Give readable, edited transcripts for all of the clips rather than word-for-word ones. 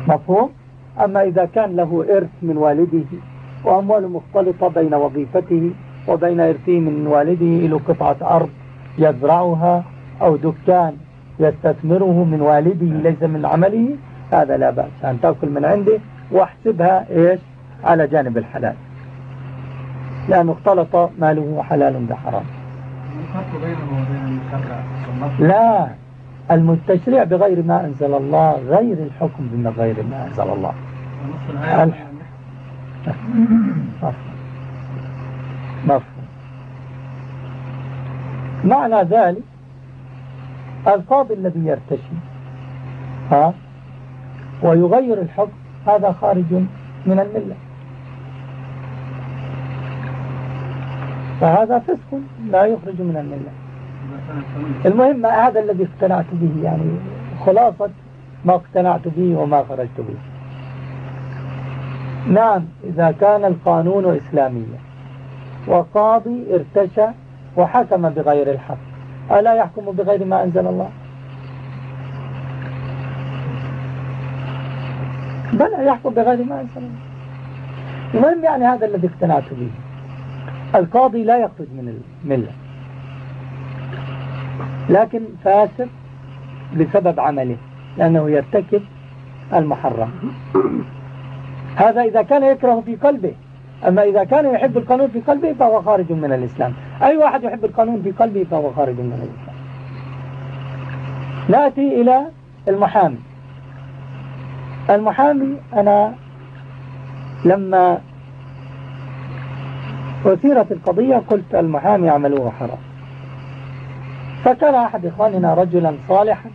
مفهوم؟ أما إذا كان له إرث من والده وأموال مختلطة بين وظيفته وبين إرثه من والده إلى قطعة أرض يزرعها أو دكان يستثمره من والده ليس من عمله، هذا لا بأس أن تأكل من عنده واحسبها إيش على جانب الحلال، لأنه اختلط ماله حلال بحرام. لا، المتشريع بغير ما أنزل الله غير الحكم بما غير ما أنزل الله. مفهوم. معنى ذلك القاضي الذي يرتشي ويغير الحكم هذا خارج من الملة، فهذا فسق لا يخرج من الملة. المهم هذا الذي اقتنعت به، يعني خلاصة ما اقتنعت به وما خرجت به. نعم، إذا كان القانون إسلاميا وقاضي ارتشى وحكم بغير الحق ألا يحكم بغير ما أنزل الله؟ بل يحكم بغير ما أنزل الله. المهم يعني هذا الذي اقتنعت به، القاضي لا يخرج من الملة لكن فاسق بسبب عمله لأنه يرتكب المحرم. هذا إذا كان يكره في قلبه، أما إذا كان يحب القانون في قلبه فهو خارج من الإسلام. أي واحد يحب القانون في قلبه فهو خارج من الإسلام. نأتي إلى المحامي. المحامي أنا لما أثيرت القضية قلت المحامي عملوه حرام، فكان أحد إخواننا رجلا صالحا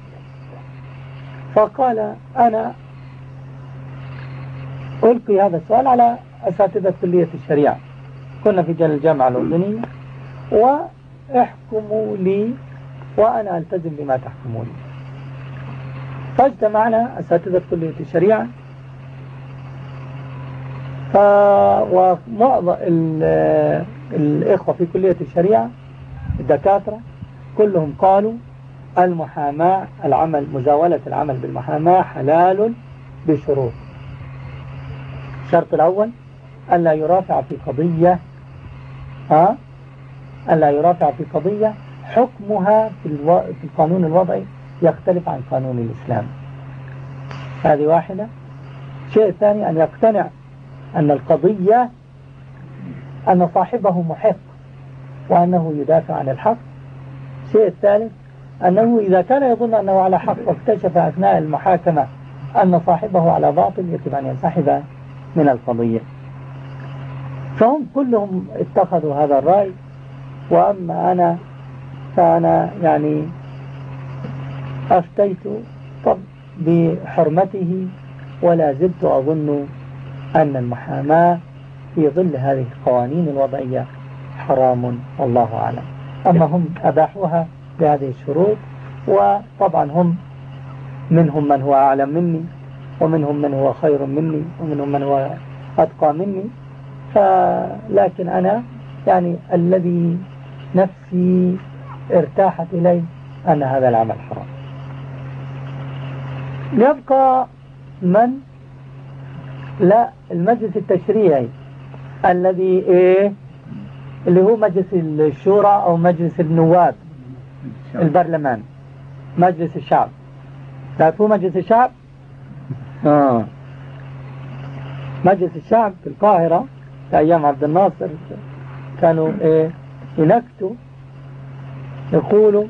فقال أنا ألقي هذا السؤال على أساتذة كلية الشريعة، كنا في الجامعة الأردنية، واحكموا لي وأنا ألتزم بما تحكمون. فاجتمعنا أساتذة كلية الشريعة ومعظم الإخوة في كلية الشريعة الدكاترة كلهم قالوا المحاماة مزاولة العمل بالمحاماة حلال بشروط. الشرط الأول ألا يرافع في قضية ألا يرافع في قضية حكمها في القانون الوضعي يختلف عن قانون الإسلام. هذه واحدة. الشيء الثاني أن يقتنع أن القضية أن صاحبه محق وأنه يدافع عن الحق. الشيء الثالث أنه إذا كان يظن أنه على حق واكتشف أثناء المحاكمة أن صاحبه على باطل يجب أن ينسحب من القضية. فهم كلهم اتخذوا هذا الرأي، وأما أنا فأنا يعني أفتيت بحرمته ولا زلت أظن أن المحاماة في ظل هذه القوانين الوضعية حرام والله أعلم. أما هم أباحوها بهذه الشروط، وطبعا هم منهم من هو أعلم مني ومنهم من هو خير مني ومنهم من هو أتقى مني، لكن أنا يعني الذي نفسي ارتاحت إليه أن هذا العمل حرام. يبقى من لا المجلس التشريعي الذي اللي هو مجلس الشورى أو مجلس النواب البرلمان، مجلس الشعب. تعرفوا مجلس الشعب؟ مجلس الشعب في القاهرة في أيام عبد الناصر كانوا ينكتوا يقولوا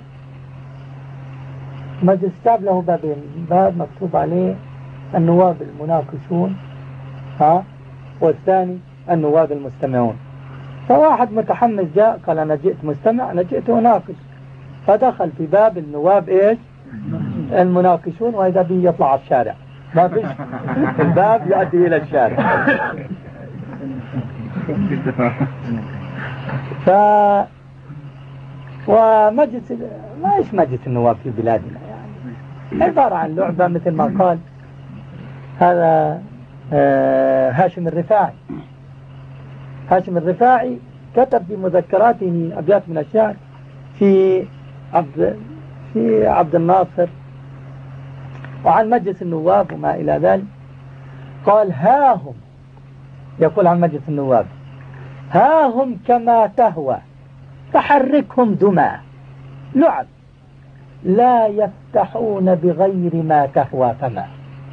مجلس الشعب له بابين، باب مكتوب عليه النواب المناقشون والثاني النواب المستمعون. فواحد متحمس جاء قال أنا جئت مستمع، أنا جئت أناقش، فدخل في باب النواب المناقشون، وإذا به يطلع على الشارع، ما فيش الباب يؤدي إلى الشارع. ومجلس ما إيش مجلس النواب في بلادنا يعني عبارة عن لعبة، مثل ما قال هذا هاشم الرفاعي. هاشم الرفاعي كتب في مذكراته أبيات من الشعر في عبد الناصر وعن مجلس النواب وما إلى ذلك، قال ها هم، يقول عن مجلس النواب: ها هم كما تهوى فحركهم دما لعب، لا يفتحون بغير ما تهوى فما،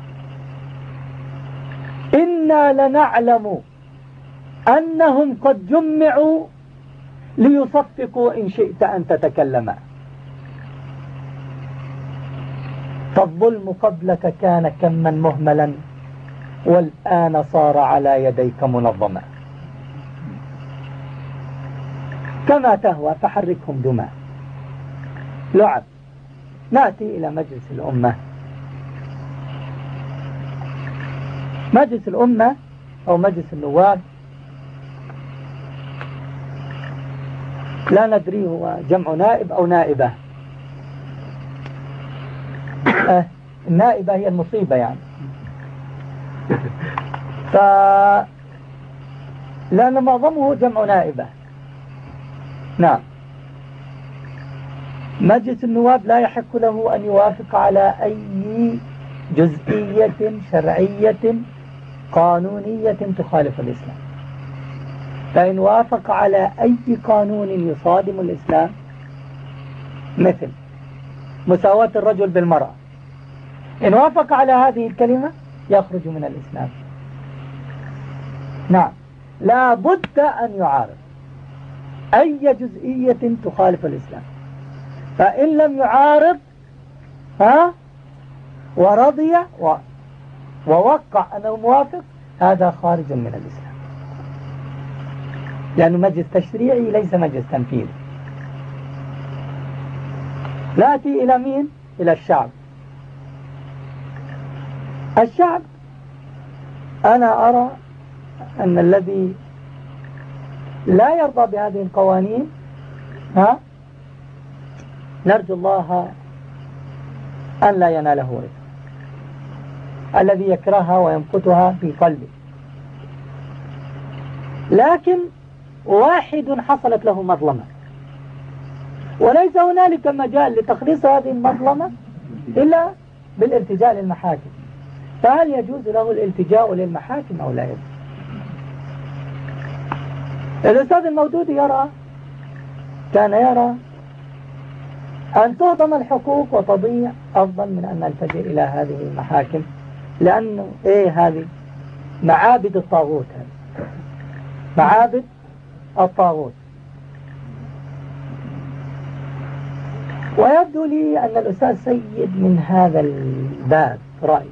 إنا لنعلم أنهم قد جمعوا ليصفقوا إن شئت أن تتكلم، فالظلم قبلك كان كما مهملا، والآن صار على يديك منظما، كما تهوى فحركهم دما لعب. نأتي إلى مجلس الأمة. مجلس الأمة أو مجلس النواب لا ندري هو جمع نائب أو نائبة. النائبة هي المصيبة يعني. لأن معظمه جمع نائبة. نعم. مجلس النواب لا يحق له أن يوافق على أي جزئية شرعية قانونية تخالف الإسلام، فإن وافق على أي قانون يصادم الإسلام مثل مساواة الرجل بالمرأة، إن وافق على هذه الكلمة يخرج من الإسلام. نعم، لا بد أن يعارض أي جزئية تخالف الإسلام، فإن لم يعارض ورضي ووقع أنه موافق، هذا خارج من الإسلام، لأنه مجلس تشريعي ليس مجلس تنفيذي. نأتي إلى مين؟ إلى الشعب. الشعب أنا أرى أن الذي لا يرضى بهذه القوانين نرجو الله أن لا يناله رضا، الذي يكرهها ويمقتها في قلبه. لكن واحد حصلت له مظلمة، وليس هنالك مجال لتخليص هذه المظلمة إلا بالالتجاء للمحاكم، فهل يجوز له الالتجاء للمحاكم أو لا يجوز؟ الأستاذ المودودي كان يرى أن تهضم الحقوق وتضيع أفضل من أن نلتجئ إلى هذه المحاكم، لأنه هذه معابد الطاغوت، معابد الطاغوت. ويبدو لي أن الأستاذ سيد من هذا الباب رأي،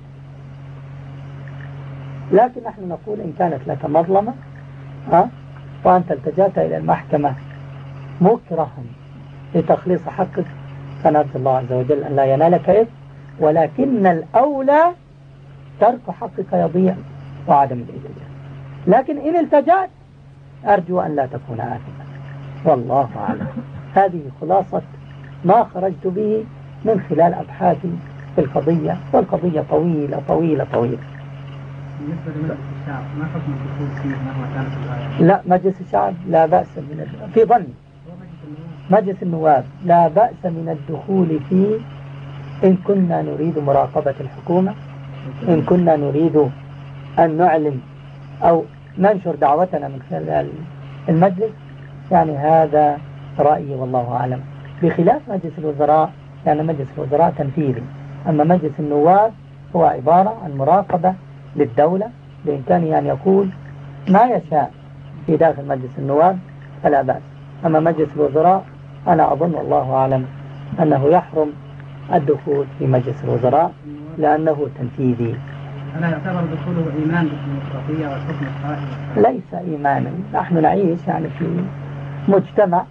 لكن نحن نقول إن كانت لك مظلمة وأنت التجأت إلى المحكمة مكرها لتخليص حقك، فنرجو الله عز وجل أن لا ينالك إثم، ولكن الأولى ترك حقك يضيع وعدم الالتجاء. لكن إن التجأت أرجو أن لا تكون آثما، والله أعلم. هذه خلاصة ما خرجت به من خلال أبحاثي في القضية، والقضية طويلة طويلة طويلة. بالنسبة لمجلس الشعب ما حكم الدخول فيه مهما كانت الغاية؟ لا، مجلس الشعب لا بأس في ظني. مجلس النواب لا بأس من الدخول فيه إن كنا نريد مراقبة الحكومة، إن كنا نريد أن نعلن أو ننشر دعوتنا من خلال المجلس، يعني هذا رأيي والله أعلم، بخلاف مجلس الوزراء، يعني مجلس الوزراء تنفيذي، أما مجلس النواب هو عبارة عن مراقبة للدولة، بإمكانه أن يقول ما يشاء في داخل مجلس النواب فلا بأس. أما مجلس الوزراء أنا أظن والله أعلم أنه يحرم الدخول في مجلس الوزراء لأنه تنفيذي. ألا يعتبر دخوله إيمان بالديمقراطية والحكم القائم؟ ليس إيمانا، نحن نعيش يعني في مجتمع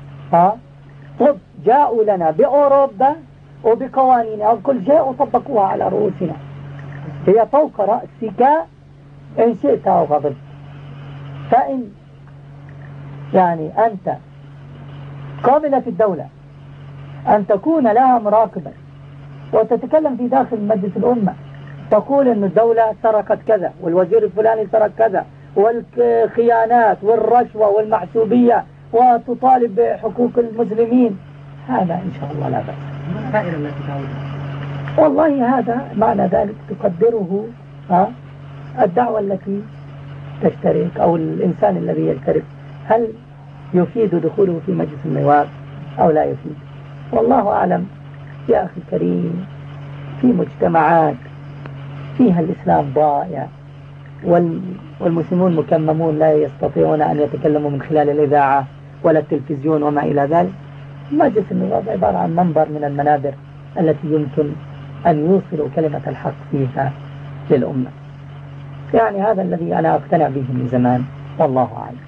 جاءوا لنا بأوروبا وبقوانينها وكل شيء وطبقوها على رؤوسنا، هي فوق رأسك إن شئت أو غضبت. فإن يعني أنت قابلة في الدولة أن تكون لها مراقبة وتتكلم في داخل مجلس الأمة، تقول أن الدولة سرقت كذا والوزير الفلاني سرق كذا والخيانات والرشوة والمحسوبية، وتطالب بحقوق المسلمين، هذا إن شاء الله لا بأس. ما الفائدة التي تعودها؟ والله هذا معنى ذلك تقدره الدعوة التي تشترك أو الإنسان الذي يشترك هل يفيد دخوله في مجلس النواب أو لا يفيد؟ والله أعلم يا أخي الكريم. في مجتمعات فيها الإسلام ضائع والمسلمون مكممون لا يستطيعون أن يتكلموا من خلال الإذاعة ولا التلفزيون وما إلى ذلك. مجلس النواب عبارة عن منبر من المنابر التي يمكن أن يوصلوا كلمة الحق فيها للأمة. يعني هذا الذي أنا أقتنع به من زمان والله أعلم.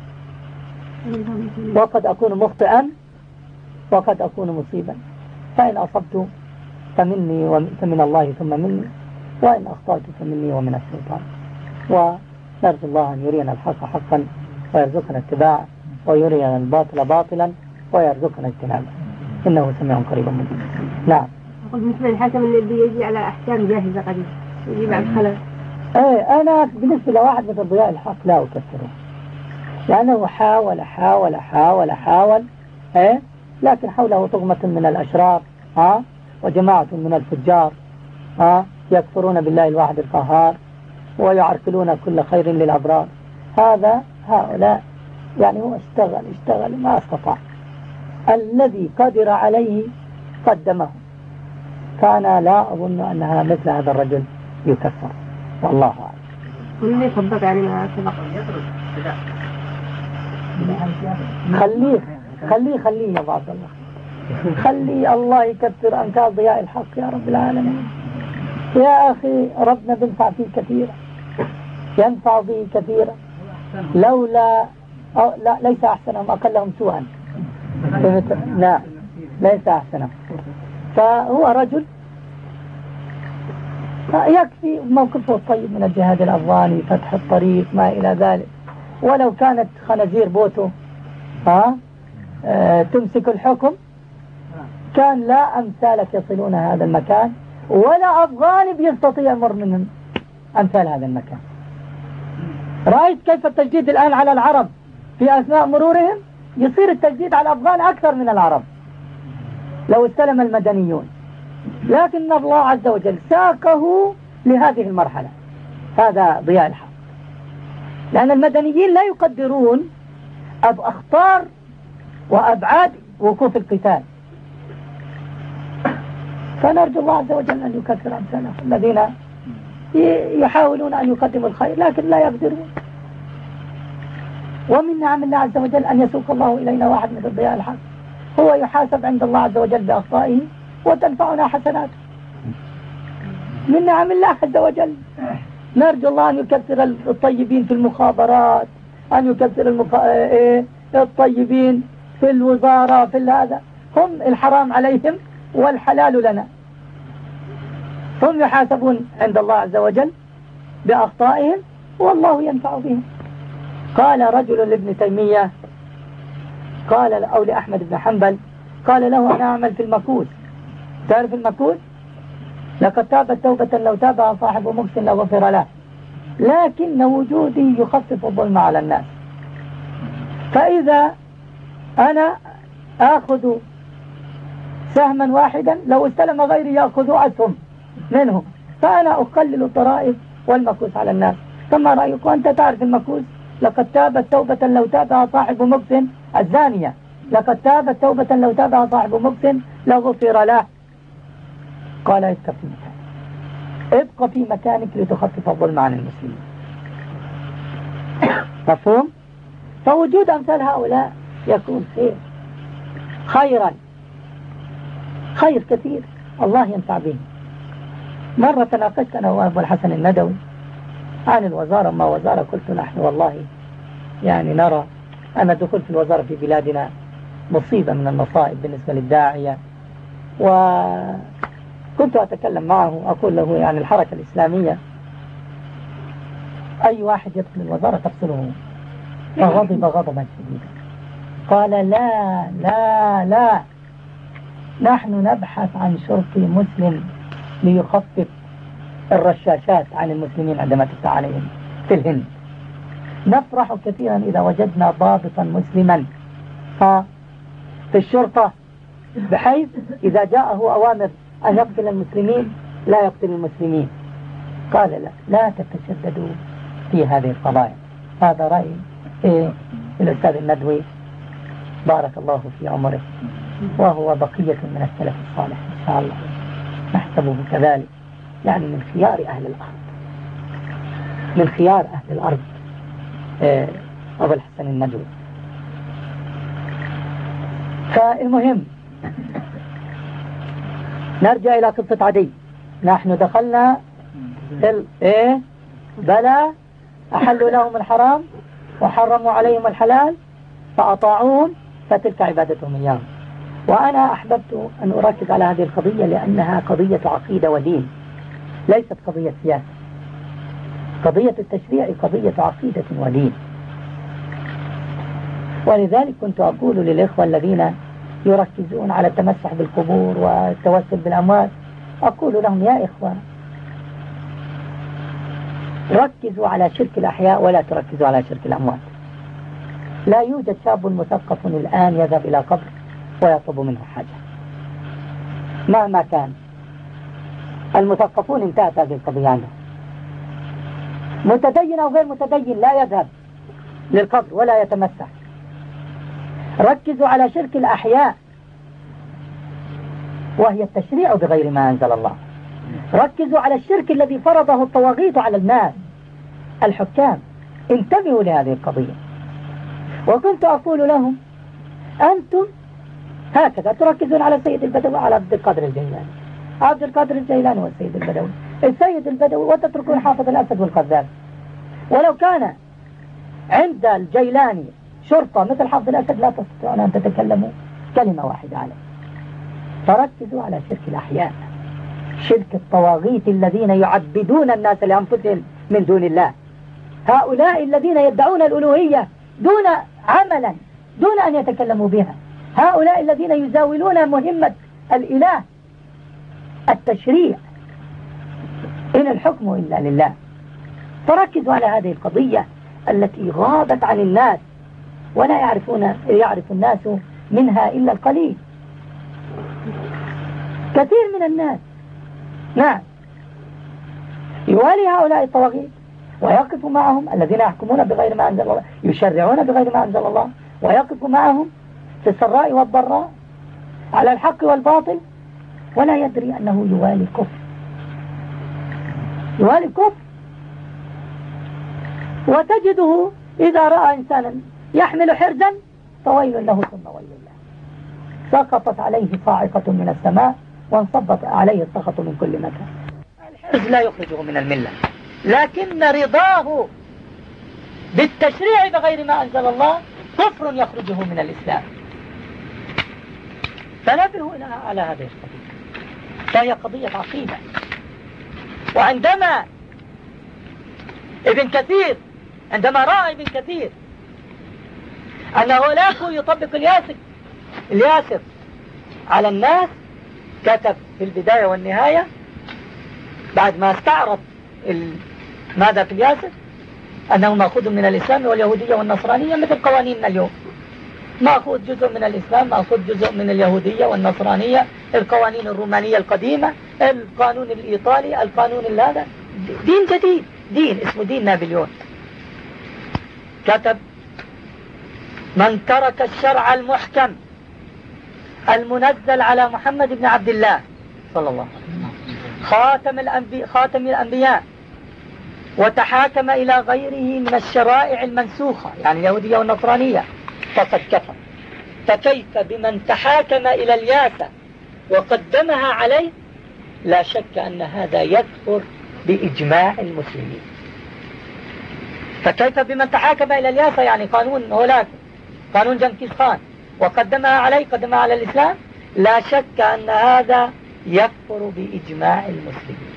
وقد أكون مخطئا وقد أكون مصيبا، فإن أصبت فمن الله ثم مني، وإن أخطأت فمني ومن الشيطان. ونرجو الله أن يرينا الحق حقا ويرزقنا اتباعه، ويرينا الباطل باطلا ويرزقنا اجتنابه، إنه سميع قريب مجيب. نعم. أقول مثل الحكم اللي يجي على أحكام جاهزة قديم يجي بعد خلل. أنا بالنسبة لواحد مثل ضياء الحق لا أكثره، لأنه حاول لكن حوله طغمة من الأشرار وجماعة من الفجار يكفرون بالله الواحد القهار ويعرقلون كل خير للأبرار. هؤلاء يعني هو اشتغل ما استطاع، الذي قدر عليه قدمه، فأنا لا أظن أنها مثل هذا الرجل يكفر والله أعلم. واللي صدق يعني ما سبق خليه يا عبد الله، خلي الله يكثر أنكال ضياء الحق يا رب العالمين. يا أخي ربنا بنفع فيه كثيرا، ينفع به كثيرا، لولا لا ليس أحسنهم أقلهم سوءا. لا ليس أحسنهم. فهو رجل يكفي موقفه الطيب من الجهاد الأفغاني، فتح الطريق ما إلى ذلك. ولو كانت خنازير بوتو تمسك الحكم كان لا أمثالك يصلون هذا المكان، ولا أفغاني بيستطيع يمر من أمثال هذا المكان. رأيت كيف التجديد الآن على العرب في أثناء مرورهم؟ يصير التجديد على الأفغان أكثر من العرب لو استلم المدنيون، لكن الله عز وجل ساقه لهذه المرحلة. هذا ضياء الحق، لأن المدنيين لا يقدرون أخطار وأبعاد وقوف القتال. فنرجو الله عز وجل أن يكثر أمثالهم الذين يحاولون أن يقدموا الخير لكن لا يقدرون. ومن نعم الله عز وجل أن يسوق الله إلينا واحد من ضياء الحق، هو يحاسب عند الله عز وجل بأخطائه وتنفعنا حسناته. من نعم الله عز وجل. نرجو الله أن يكثر الطيبين في المخابرات، أن يكثر الطيبين في الوزارة، في هذا هم الحرام عليهم والحلال لنا، هم يحاسبون عند الله عز وجل بأخطائهم والله ينفع بهم. قال رجل لابن تيمية قال أو لأحمد بن حنبل قال له أنا أعمل في المكوس، تعرف المكوس؟ لقد تابت توبة لو تابها صاحب مكس لغفر له، لكن وجودي يخفف الظلم على الناس. فإذا أنا آخذ سهما واحدا لو استلم غيري يأخذ أسهم منهم، فأنا أقلل الضرائب والمكوس على الناس. كما رأيك وأنت تعرف المكوس؟ لقد تابت توبة لو تابها صاحب مكس، الزانية لقد تابت توبة لو تابها صاحب مكس لغفر له. قال ابقى في مكانك لتخفف الظلم عن المسلمين. مفهوم؟ فوجود أمثال هؤلاء يكون خير كثير، الله ينفع به. مرة تناقشت أنا وأبو الحسن الندوي عن الوزارة، ما وزارة، قلت نحن والله يعني نرى أن الدخول في الوزارة في بلادنا مصيبة من المصائب بالنسبة للداعية. وكنت أتكلم معه أقول له يعني الحركة الإسلامية أي واحد يدخل الوزارة تفصله، فغضب غضبا شديدا. قال لا نحن نبحث عن شرطي مسلم ليخفف الرشاشات عن المسلمين عندما تفتح عليهم في الهند. نفرح كثيرا إذا وجدنا ضابطا مسلما في الشرطة، بحيث إذا جاءه أوامر أن يقتل المسلمين لا يقتل المسلمين. قال لا تتشددوا في هذه القضايا. هذا رأي الأستاذ الندوي بارك الله في عمره، وهو بقية من السلف الصالح إن شاء الله، نحسبه كذلك، يعني من خيار أهل الأرض، من خيار أهل الأرض أبو الحسن الندوي. فالمهم نرجع إلى قصة عدي. نحن دخلنا بلى أحلوا لهم الحرام وحرموا عليهم الحلال فأطاعوهم فتلك عبادتهم إياهم. وأنا أحببت أن أركز على هذه القضية لأنها قضية عقيدة ودين، ليست قضية سياسة. قضية التشريع قضية عقيدة ودين. ولذلك كنت أقول للإخوة الذين يركزون على التمسح بالقبور والتوسل بالأموات، أقول لهم يا إخوة ركزوا على شرك الأحياء ولا تركزوا على شرك الأموات. لا يوجد شاب مثقف الآن يذهب إلى قبر ويطلب منه حاجة مهما كان. المثقفون انتهت هذه القضية عنهم. متدين أو غير متدين لا يذهب للقبر ولا يتمسح. ركزوا على شرك الأحياء وهي التشريع بغير ما أنزل الله. ركزوا على الشرك الذي فرضه الطواغيت على الناس الحكام. انتبهوا لهذه القضية. وكنت أقول لهم أنتم هكذا تركزون على السيد البدوي على عبد القادر الجيلاني، عبد القادر الجيلاني والسيد البدوي، السيد البدوي، وتتركون حافظ الأسد والقذاب. ولو كان عند الجيلاني شرطة مثل حافظ الأسد لا تستطيعون أن تتكلموا كلمة واحدة عليه. فركزوا على شرك الأحياء، شرك الطواغيت الذين يعبدون الناس لأنفسهم من دون الله. هؤلاء الذين يدعون الألوهية دون عملا، دون أن يتكلموا بها. هؤلاء الذين يزاولون مهمة الإله التشريع، إن الحكم إلا لله. فركزوا على هذه القضية التي غابت عن الناس ولا يعرف الناس منها إلا القليل. كثير من الناس نعم يوالي هؤلاء الطواغيت ويقف معهم الذين يحكمون بغير ما أنزل الله، يشرعون بغير ما أنزل الله، ويقف معهم في السراء والضراء على الحق والباطل، ولا يدري أنه يوالي كفر. يوالي كفر. وتجده إذا رأى إنسانا يحمل حرزا فويل له ثم ويل له. سقطت عليه صاعقة من السماء وانصبت عليه السخط من كل مكان. الحرز لا يخرجه من الملة، لكن رضاه بالتشريع بغير ما أنزل الله كفر يخرجه من الإسلام. فنبهوا على هذه القضية، فهي قضية عقيدة. وعندما عندما رأى ابن كثير أن هولاكو يطبق الياسر على الناس، كتب في البداية والنهاية بعد ما استعرض ماذا في الياسر أنه مأخوذ من الإسلام واليهودية والنصرانية مثل قوانيننا اليوم. مأخوذ جزء من الإسلام، مأخوذ جزء من اليهودية والنصرانية، القوانين الرومانية القديمة، القانون الإيطالي، القانون هذا دين جديد، دين اسمه دين نابليون. كتب: من ترك الشرع المحكم المنزل على محمد بن عبد الله صلى الله عليه وسلم خاتم الأنبياء وتحاكم إلى غيره من الشرائع المنسوخة، يعني اليهودية والنصرانية، فقد كفر. فكيف بمن تحاكم إلى الياسة وقدمها عليه؟ لا شك أن هذا يكفر بإجماع المسلمين. فكيف بمن تحاكم إلى الياسة، يعني قانون هولاكو، قانون جنكيز خان، وقدمها على الإسلام؟ لا شك أن هذا يكفر بإجماع المسلمين.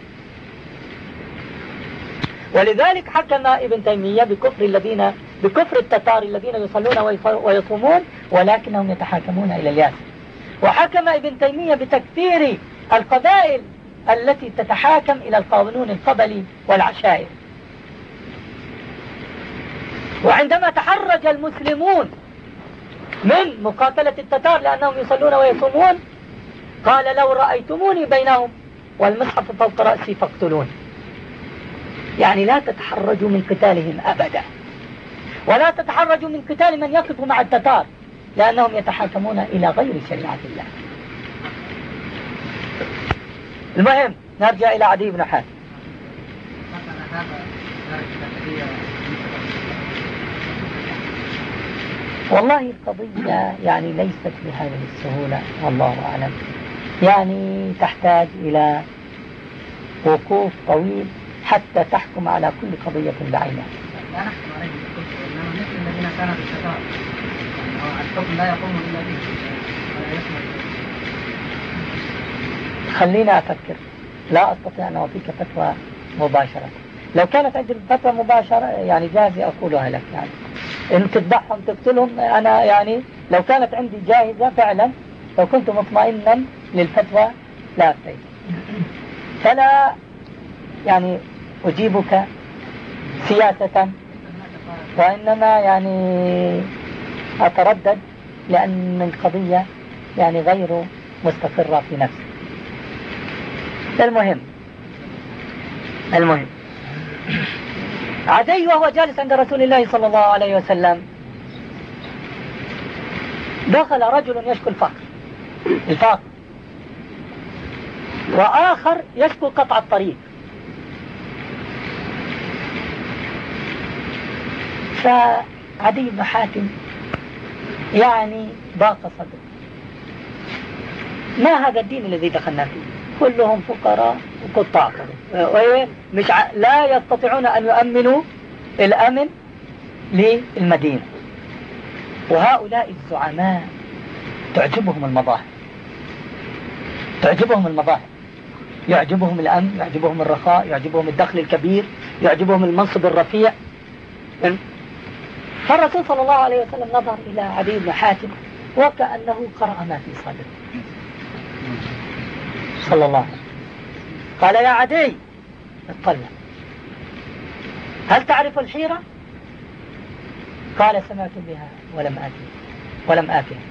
ولذلك حكم ابن تيمية بكفر التتار الذين يصلون ويصومون ولكنهم يتحاكمون إلى الياسر. وحكم ابن تيمية بتكفير القبائل التي تتحاكم إلى القانون القبلي والعشائر. وعندما تحرج المسلمون من مقاتلة التتار لأنهم يصلون ويصومون قال: لو رأيتموني بينهم والمصحف فوق رأسي فاقتلوني. يعني لا تتحرجوا من قتالهم أبدا، ولا تتحرجوا من قتال من يقف مع التتار، لأنهم يتحاكمون إلى غير شريعة الله. المهم نرجع إلى عدي بن حاتم. والله القضية يعني ليست بهذه السهولة، والله أعلم، يعني تحتاج إلى وقوف طويل حتى تحكم على كل قضية بعينها. لا نحكم عليه بالكفر، إنما مثل الذين كانوا في الشطار الحكم لا يقوم إلا به ولا يشمل. خلينا أفكر، لا أستطيع أن أعطيك فتوى مباشرة. لو كانت عندي فتوى مباشرة يعني جاهزة أقولها لك، يعني إن تذبحهم تقتلهم، أنا يعني لو كانت عندي جاهزة فعلا لو كنت مطمئنا للفتوى لا أفتيت. فلا يعني أجيبك سياسة، وإنما يعني أتردد لأن القضية يعني غير مستقرة في نفسي. المهم عدي وهو جالس عند رسول الله صلى الله عليه وسلم دخل رجل يشكو الفقر، وآخر يشكو قطع الطريق. فعدي بن حاتم يعني ضاق صدره، ما هذا الدين الذي دخلنا فيه؟ كلهم فقراء وقطاع طريق، لا يستطيعون أن يؤمنوا الأمن للمدينة. وهؤلاء الزعماء تعجبهم المظاهر، يعجبهم الأمن، يعجبهم الرخاء، يعجبهم الدخل الكبير، يعجبهم المنصب الرفيع. فالرسول صلى الله عليه وسلم نظر إلى عدي بن حاتم وكأنه قرأ ما في صدره صلى الله عليه وسلم. قال: يا عدي، اطلع، هل تعرف الحيرة؟ قال: سمعت بها ولم آتها.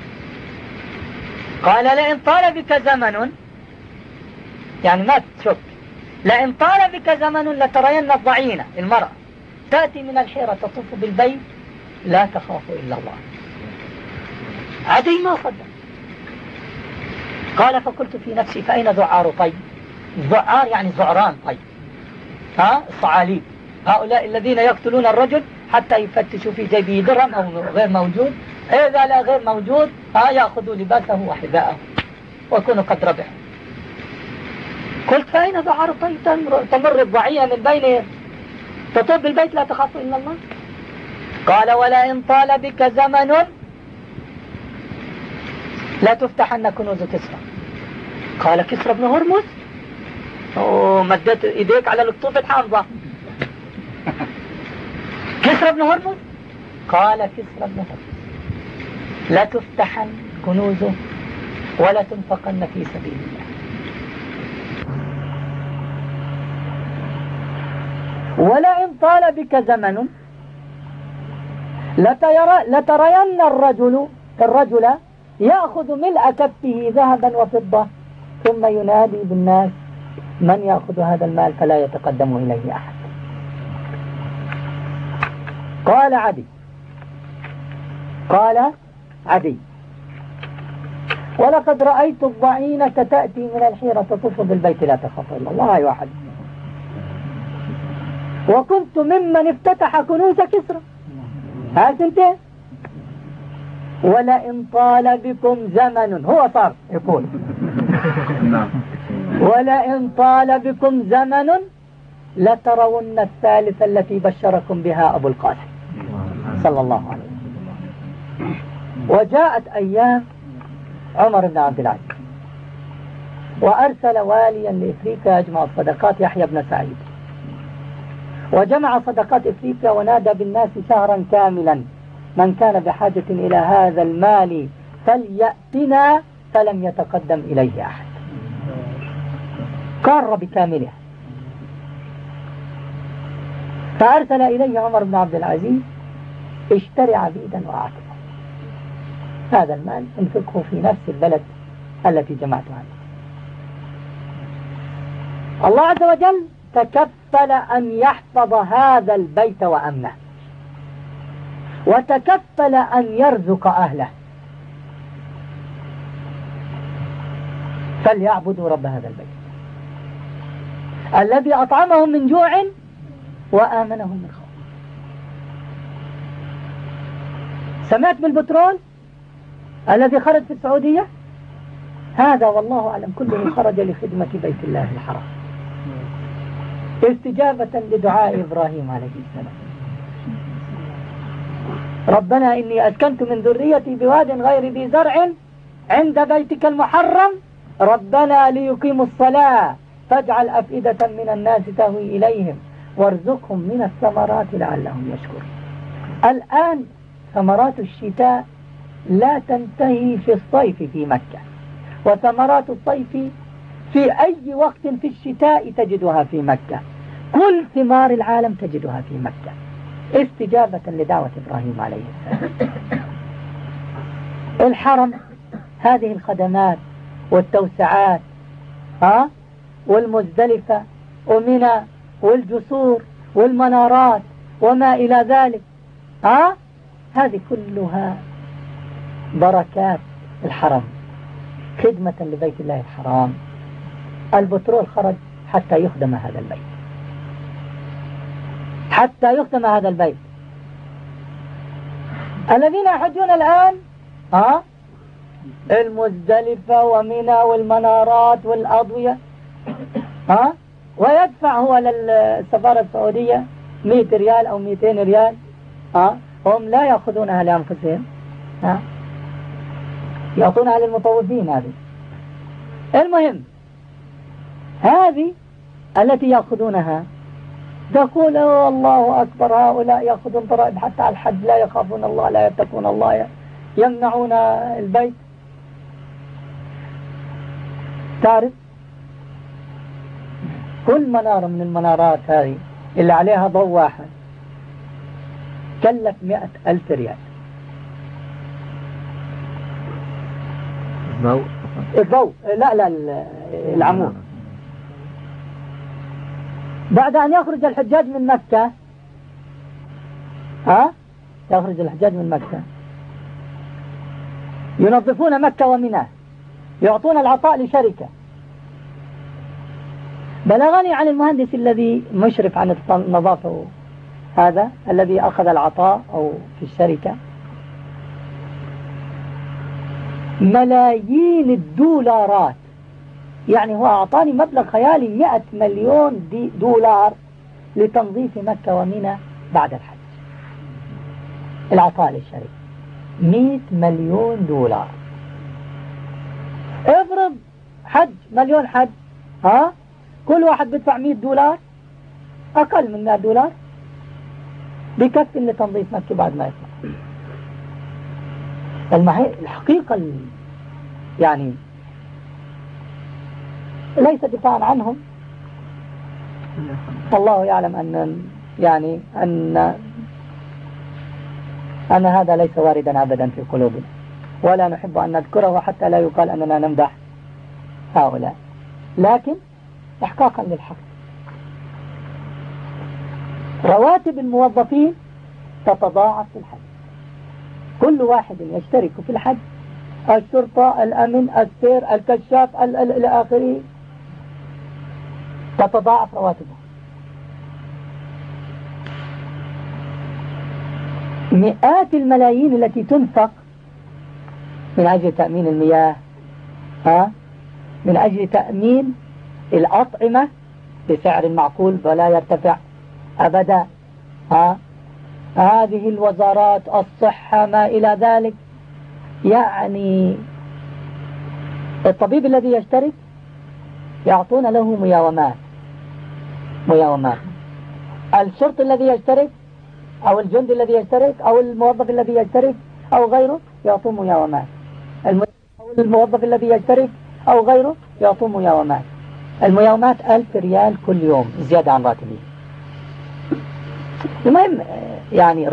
قال: لئن طال بك زمن، يعني ما تشك، لئن طال بك زمن لترين الضعينة المرأة تأتي من الحيرة تطوف بالبيت لا تخاف إلا الله. عدي ما صدق. قال: فقلت في نفسي فأين ذعار طيب؟ ذعار يعني زعران طيب، الصعاليب، هؤلاء الذين يقتلون الرجل حتى يفتشوا في جيبه درهم أو غير موجود، إذا لا غير موجود يأخذوا لباسه وحذاءه ويكونوا قد ربحوا. قلت: فأين ذعار طيب تمر الضعية من بينهم تطوف بالبيت لا تخاف إلا الله؟ قال: ولئن طال بك زمن لا تفتحن كنوز كسرى. قال: كسرى بن هرمز؟ مدت ايديك على القطوف الحامضة. كسرى بن هرمز؟ قال: كسرى بن هرمز لا تفتحن كنوزه ولا تنفقن في سبيل الله. ولئن طال بك زمن لترين الرجل يأخذ ملء كفه ذهبا وفضة ثم ينادي بالناس من يأخذ هذا المال فلا يتقدم إليه أحد. قال عدي: ولقد رأيت الضعينة تأتي من الحيرة تطوف بالبيت لا تخاف إلا الله. أي واحد. وكنت ممن افتتح كنوز كسرى. هل تنتهي؟ ولئن طال بكم زمن، هو صار يقول ولئن طال بكم زمن لترون الثالثة التي بشركم بها أبو القاسم صلى الله عليه وسلم. وجاءت أيام عمر بن عبد العزيز وأرسل واليا لإفريقيا يجمع الصدقات يحيى بن سعيد، وجمع صدقات إفريقيا ونادى بالناس شهرا كاملا: من كان بحاجة إلى هذا المال فليأتنا، فلم يتقدم إليه أحد. قار بكامله. فأرسل إليه عمر بن عبد العزيز: اشتري عبيدا وأعتقه، هذا المال انفقه في نفس البلد التي جمعت عنه. الله عز وجل تكفل تكفل أن يحفظ هذا البيت وأمنه، وتكفل أن يرزق أهله، فليعبدوا رب هذا البيت الذي أطعمهم من جوع وآمنهم من خوف. سمعت بالبترول الذي خرج في السعودية؟ هذا والله أعلم كله خرج لخدمة بيت الله الحرام، استجابة لدعاء إبراهيم عليه السلام: ربنا إني أسكنت من ذريتي بواد غير ذي زرع عند بيتك المحرم ربنا ليقيموا الصلاة فاجعل أفئدة من الناس تهوي إليهم وارزقهم من الثمرات لعلهم يشكرون. الآن ثمرات الشتاء لا تنتهي في الصيف في مكة، وثمرات الصيف في أي وقت في الشتاء تجدها في مكة، كل ثمار العالم تجدها في مكة، استجابة لدعوة إبراهيم عليه السلام. الحرم هذه الخدمات والتوسعات والمزدلفة ومنى والجسور والمنارات وما إلى ذلك، هذه كلها بركات الحرم خدمة لبيت الله الحرام. البترول خرج حتى يخدم هذا البيت، حتى يخدم هذا البيت. الذين يحجون الآن المزدلفة ومنى والمنارات والأضوية، ويدفع هو للسفارة السعودية 100 ريال أو 200 ريال، هم لا يأخذونها لأنفسهم، يعطونها للمطوفين. هذه المهم، هذه التي يأخذونها تقول الله أكبر، هؤلاء يأخذون ضرائب حتى على الحج، لا يخافون الله، لا يتقون الله، يمنعون البيت. تعرف كل منارة من المنارات هذه اللي عليها ضوء واحد كلف 100,000 ريال. الضوء لا العمود. بعد أن يخرج الحجاج من مكة، يخرج الحجاج من مكة، ينظفون مكة ومنى، يعطون العطاء لشركة. بلغني عن المهندس الذي مشرف عن النظافة، هذا الذي أخذ العطاء أو في الشركة، ملايين الدولارات، يعني هو أعطاني مبلغ خيالي 100 مليون دولار لتنظيف مكة ومنى بعد الحج. العطاء للشركة 100 مليون دولار. افرض حج مليون حج، كل واحد بدفع 100 دولار، أقل من 100 دولار بكفي لتنظيف مكة بعد ما يطلع. الحقيقة يعني ليس دفاعا عنهم، الله يعلم أن هذا ليس واردا أبدا في قلوبنا، ولا نحب أن نذكره حتى لا يقال أننا نمدح هؤلاء، لكن إحقاقا للحق. رواتب الموظفين تتضاعف في الحج، كل واحد يشترك في الحج، الشرطة، الأمن، السير، الكشاف، إلى آخره، تتضاعف رواتبهم. مئات الملايين التي تنفق من أجل تأمين المياه، من أجل تأمين الأطعمة بسعر معقول ولا يرتفع أبدا، هذه الوزارات، الصحة، ما إلى ذلك. يعني الطبيب الذي يشترك يعطون له مياومات، الشرطي الذي يشترك أو الجندي الذي يشترك أو الموظف الذي يشترك أو غيره يعطون مياومات، الموظف الذي يشترك أو غيره يعطون مياومات. المياومات 1000 ريال كل يوم زيادة عن راتبه. المهم يعني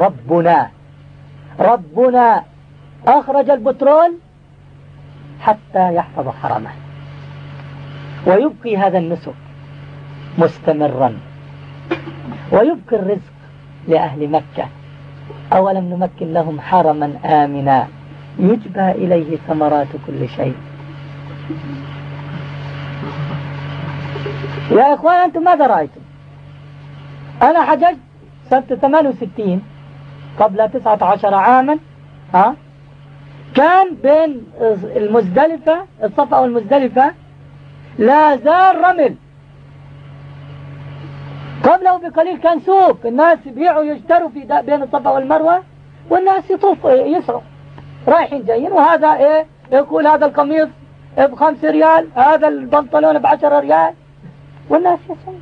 ربنا أخرج البترول حتى يحفظ حرمه، ويبقي هذا النسك مستمرا ويبقي الرزق لأهل مكة. أولم نمكن لهم حرما آمنا يجبى إليه ثمرات كل شيء. يا إخوان أنتم ماذا رأيتم؟ أنا حججت سنة 68 قبل 19 عاما، كان بين المزدلفة الصفا والمزدلفة لا زال رمل. قبله بقليل كان سوق، الناس يبيعوا يشتروا في بين الصفا والمروة، والناس يسعوا رايحين جايين، وهذا ايه يقول هذا القميص ب5 ريال، هذا البنطلون ب10 ريال، والناس يسعوا.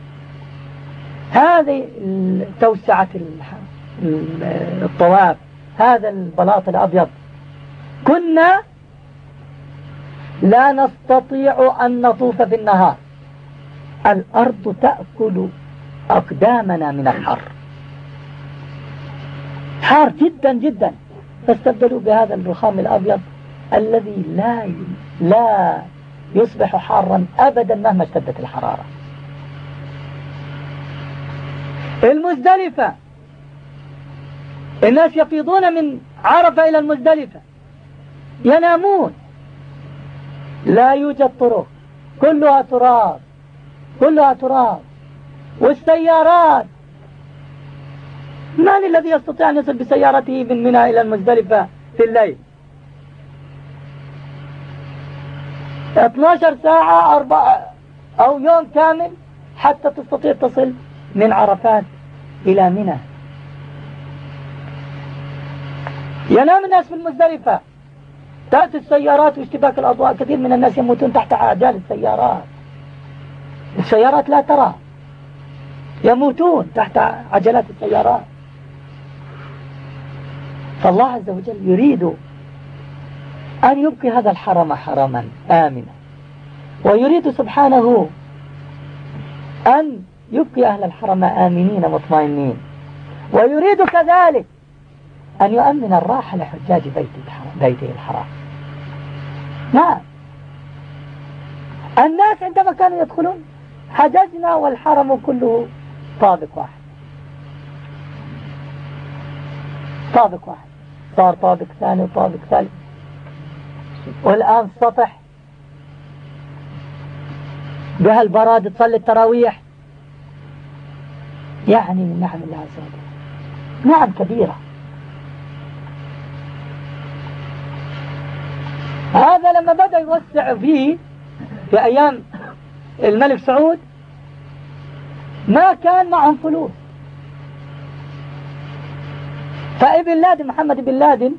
هذه توسعة الطواف، هذا البلاط الأبيض. كنا لا نستطيع أن نطوف في النهار، الأرض تأكل أقدامنا من الحر، حار جدا جدا، فاستبدلوا بهذا الرخام الأبيض الذي لا يصبح حارا أبدا مهما اشتدت الحرارة. المزدلفة الناس يفيضون من عرفة إلى المزدلفة، ينامون، لا يوجد طرق، كلها تراب، كلها تراب. والسيارات، من الذي يستطيع أن يصل بسيارته من منى إلى المزدلفة في الليل؟ 12 ساعة 4 أو يوم كامل حتى تستطيع تصل من عرفات إلى منى. ينام الناس في المزدلفة، تأتي السيارات واشتباك الأضواء، كثير من الناس يموتون تحت أعجال السيارات. السيارات لا ترى، يموتون تحت عجلات السيارات. فالله عز وجل يريد أن يبقي هذا الحرم حرما آمنا، ويريد سبحانه أن يبقي أهل الحرم آمنين مطمئنين، ويريد كذلك أن يؤمن الراحة لحجاج بيته الحرام. نعم، الناس عندما كانوا يدخلون حججنا والحرم كله طابق واحد، طابق واحد، صار طابق ثاني وطابق ثالث، والآن سطح بها البراد تصلي التراويح. يعني من نعم الله عز وجل نعم كبيرة. هذا لما بدأ يوسع فيه في أيام الملك سعود ما كان معهم فلوس، فابن لادن محمد بن لادن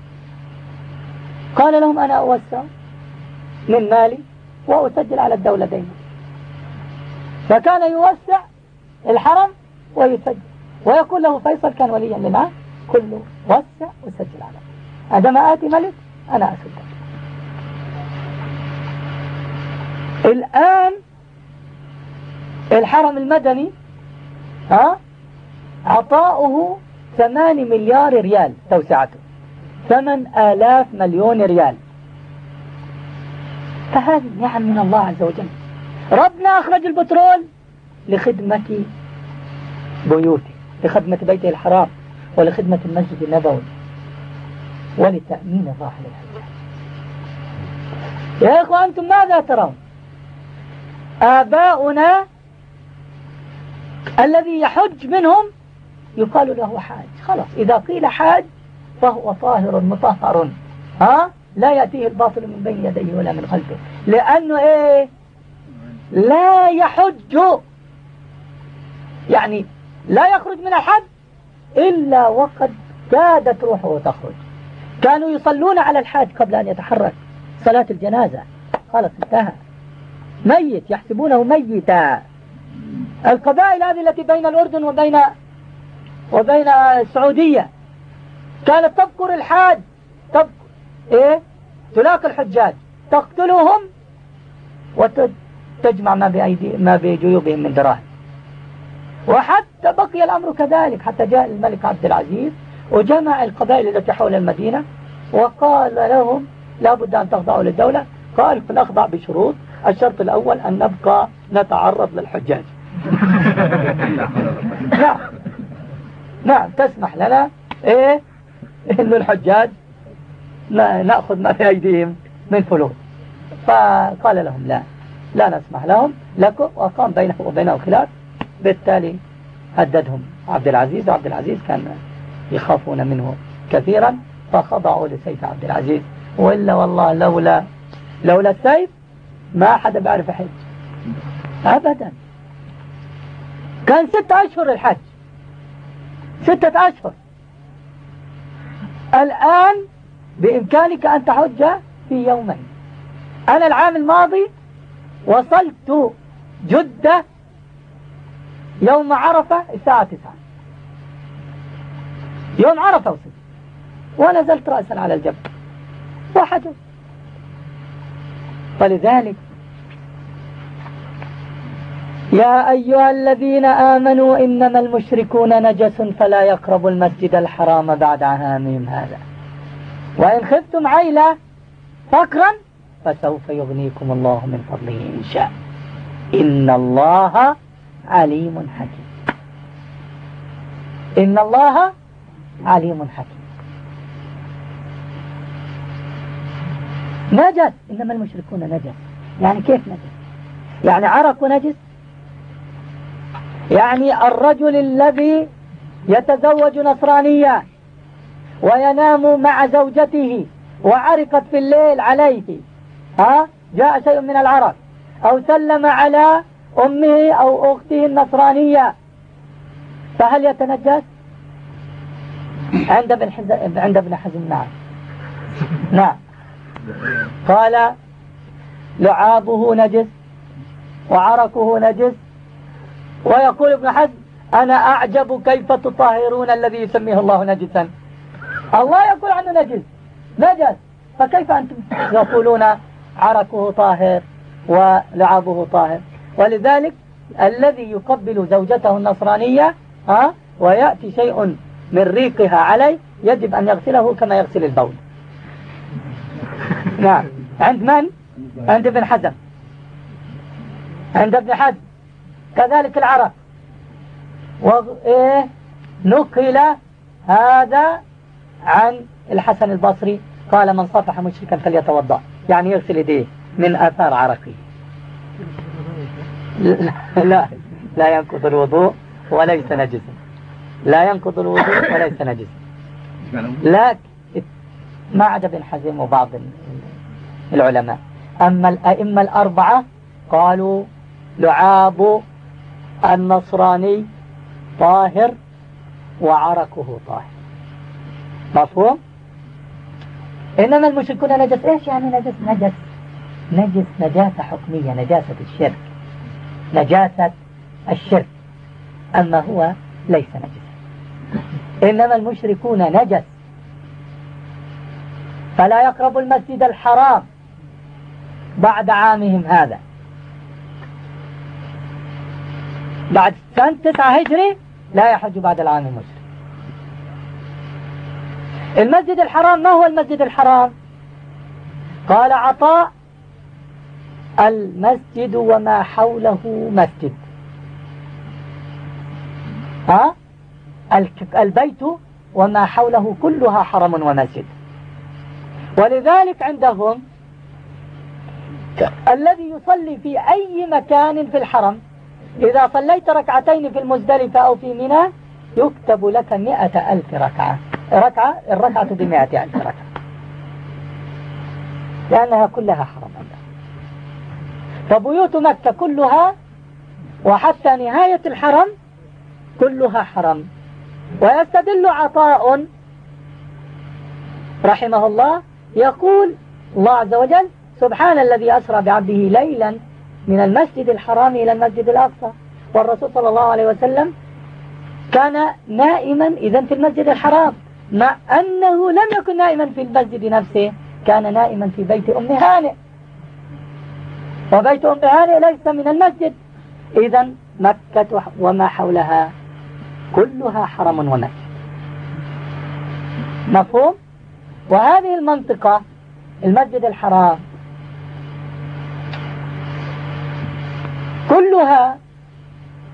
قال لهم أنا أوسع من مالي وأسجل على الدولة دينا، فكان يوسع الحرم ويسجل، ويقول له فيصل كان وليا لنا، كله وسع وسجل على، عندما آتي ملك أنا أسجل. الآن الحرم المدني عطاؤه 8 مليار ريال توسعته، 8,000 مليون ريال. فهذه نعم من الله عز وجل. ربنا أخرج البترول لخدمة بيوته، لخدمة بيته الحرام، ولخدمة المسجد النبوي، ولتأمين الراحة للحجاج. يا إخوان أنتم ماذا ترون؟ آباؤنا الذي يحج منهم يقال له حاج، خلاص إذا قيل حاج فهو طاهر مطهر، لا يأتيه الباطل من بين يديه ولا من خلفه، لأنه إيه؟ لا يحج، يعني لا يخرج من الحج إلا وقد كادت روحه تخرج. كانوا يصلون على الحاج قبل أن يتحرك، صلاة الجنازة خلاص انتهى، ميت يحسبونه ميتا. القبائل هذه التي بين الأردن وبين السعودية كانت تذكر الحاج، تلاقي الحجاج تقتلهم وتجمع ما بجيوبهم من دراهم. وحتى بقي الأمر كذلك حتى جاء الملك عبد العزيز وجمع القبائل التي حول المدينة وقال لهم لا بد أن تخضعوا للدولة. قال فنخضع بشروط، الشرط الأول أن نبقى نتعرض للحجاج، نعم نعم تسمح لنا إيه إنه الحجاج نأخذ ما في أيديهم من فلوس. فقال لهم لا نسمح لهم لكم، وقام بينه وبينه خلاف. بالتالي هددهم عبد العزيز، وعبد العزيز كان يخافون منه كثيرا، فخضعوا لسيف عبد العزيز. وإلا والله لولا السيف ما حدا بيعرف يحج أبدا. كان 6 أشهر الحج، 6 أشهر. الآن بإمكانك أن تحج في يومين. أنا العام الماضي وصلت جدة يوم عرفة الساعة 9، يوم عرفة وصلت، ونزلت رأسا على الجبل وحجت. فلذلك يا أيها الذين آمنوا إنما المشركون نجس فلا يقربوا المسجد الحرام بعد عامهم هذا، وإن خفتم عيلة فقرا فسوف يغنيكم الله من فضله إن شاء، إن الله عليم حكيم. إن الله عليم حكيم. نجس، إنما المشركون نجس. يعني كيف نجس؟ يعني عرق نجس؟ يعني الرجل الذي يتزوج نصرانية وينام مع زوجته وعرقت في الليل عليه، جاء شيء من العرق، أو سلم على أمه أو أخته النصرانية، فهل يتنجس؟ عند ابن حزم نعم. قال لعابه نجس وعرقه نجس. ويقول ابن حزم أنا أعجب كيف تطهرون الذي يسميه الله نجسا. الله يقول عنه نجس، فكيف أنتم يقولون عرقه طاهر ولعابه طاهر؟ ولذلك الذي يقبل زوجته النصرانية ويأتي شيء من ريقها عليه يجب أن يغسله كما يغسل البول. نعم. عند من؟ عند ابن حزم. عند ابن حزم كذلك العرق. نقل هذا عن الحسن البصري قال من صافح مشركا فليتوضأ، يعني يغسل يديه من آثار عرقه. لا ينقض الوضوء وليس نجسا، لا ينقض الوضوء وليس نجسا. لكن ما عدا ابن حزم وبعض العلماء. أما الأئمة الأربعة قالوا لعاب النصراني طاهر وعرقه طاهر. مفهوم؟ إنما المشركون نجس. إيش يعني نجس؟ نجاسة حكمية، نجاسة الشرك، نجاسة الشرك. أما هو ليس نجسا. إنما المشركون نجس فلا يقربوا المسجد الحرام بعد عامهم هذا. بعد سنة 9 هجري لا يحج بعد العام المشرك. المسجد الحرام، ما هو المسجد الحرام؟ قال عطاء المسجد وما حوله مسجد. البيت وما حوله كلها حرم ومسجد. ولذلك عندهم الذي يصلي في أي مكان في الحرم إذا صليت ركعتين في المزدلفة أو في منى يكتب لك 100,000 ركعة. الركعة ب100,000 ركعة، لأنها كلها حرم. فبيوت مكة كلها وحتى نهاية الحرم كلها حرم. ويستدل عطاء رحمه الله يقول الله عز وجل سبحان الذي أسرى بعبده ليلا من المسجد الحرام إلى المسجد الأقصى. والرسول صلى الله عليه وسلم كان نائما إذن في المسجد الحرام، مع أنه لم يكن نائما في المسجد نفسه، كان نائما في بيت أم هانئ، وبيت أم هانئ ليس من المسجد. إذن مكة وما حولها كلها حرم ومسجد. مفهوم؟ وهذه المنطقة المسجد الحرام كلها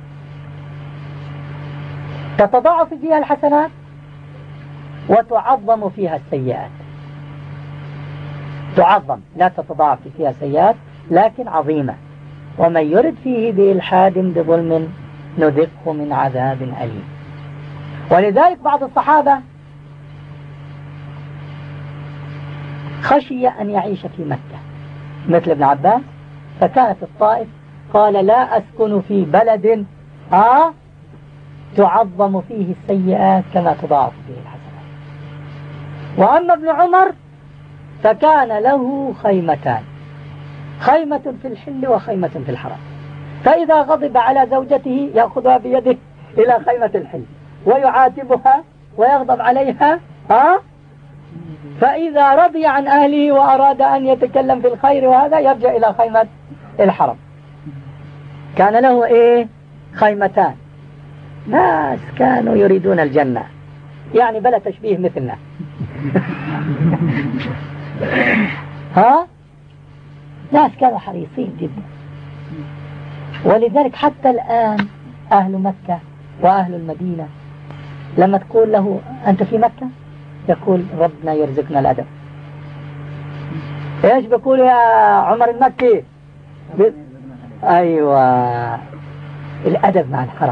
تتضاعف فيها الحسنات وتعظم فيها السيئات. تعظم، لا تتضاعف فيها السيئات لكن عظيمة. ومن يرد فيه بإلحاد بظلم نذقه من عذاب أليم. ولذلك بعض الصحابة خشي أن يعيش في مكة مثل ابن عباس، فكان في الطائف قال لا أسكن في بلد تعظم فيه السيئات كما تضاعف فيه الحسنات. وأما ابن عمر فكان له خيمتان، خيمة في الحل وخيمة في الحرم، فإذا غضب على زوجته يأخذها بيده إلى خيمة الحل ويعاتبها ويغضب عليها، فإذا رضي عن أهله وأراد أن يتكلم في الخير وهذا يرجع إلى خيمة الحرم. كان له خيمتان. ناس كانوا يريدون الجنة، يعني بلا تشبيه مثلنا. ناس كانوا حريصين جدا. ولذلك حتى الآن أهل مكة وأهل المدينة لما تقول له أنت في مكة يقول ربنا يرزقنا الأدب. إيش بيقول يا عمر المكي؟ أيوة، الأدب مع الحرم،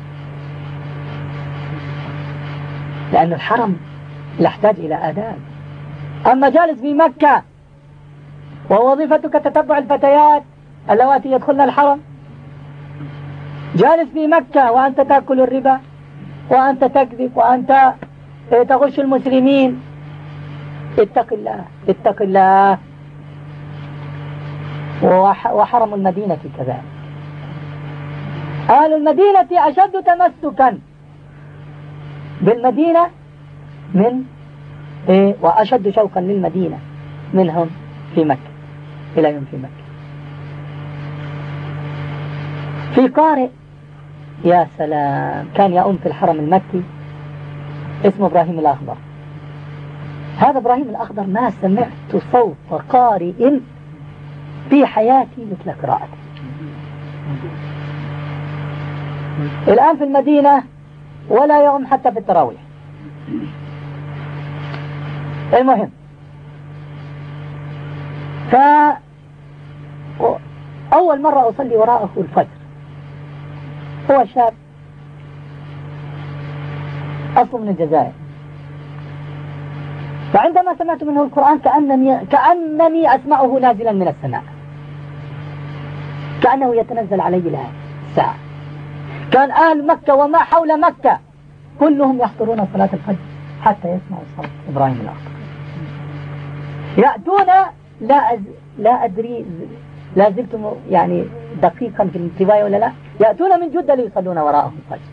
لأن الحرم يحتاج إلى آداب. أما جالس في مكة ووظيفتك تتبع الفتيات اللواتي يدخلن الحرم، جالس في مكة وأنت تأكل الربا وأنت تكذب وأنت تغش المسلمين، اتق الله اتق الله. وحرم المدينة كذلك. أهل المدينة أشد تمسكا بالمدينة من وأشد شوقا للمدينة منهم في مكة إلى يوم في مكة. في قارئ يا سلام كان يؤم في الحرم المكي اسمه إبراهيم الأخضر. هذا إبراهيم الأخضر ما سمعت صوت قارئ في حياتي مثل قراءته. الآن في المدينة ولا يؤم حتى في التراويح. المهم، فأول مرة أصلي وراءه الفجر، هو شاب أصله من الجزائر، فعندما سمعت منه القرآن كأنني أسمعه نازلا من السماء، كأنه يتنزل علي الساعة. كان أهل مكة وما حول مكة كلهم يحضرون صلاة الفجر حتى يسمعوا صوت إبراهيم الأخضر. يأتون لا أدري لا زلت يعني دقيقا في الانتباه ولا لا، يأتون من جدة ليصلون وراءهم الفجر.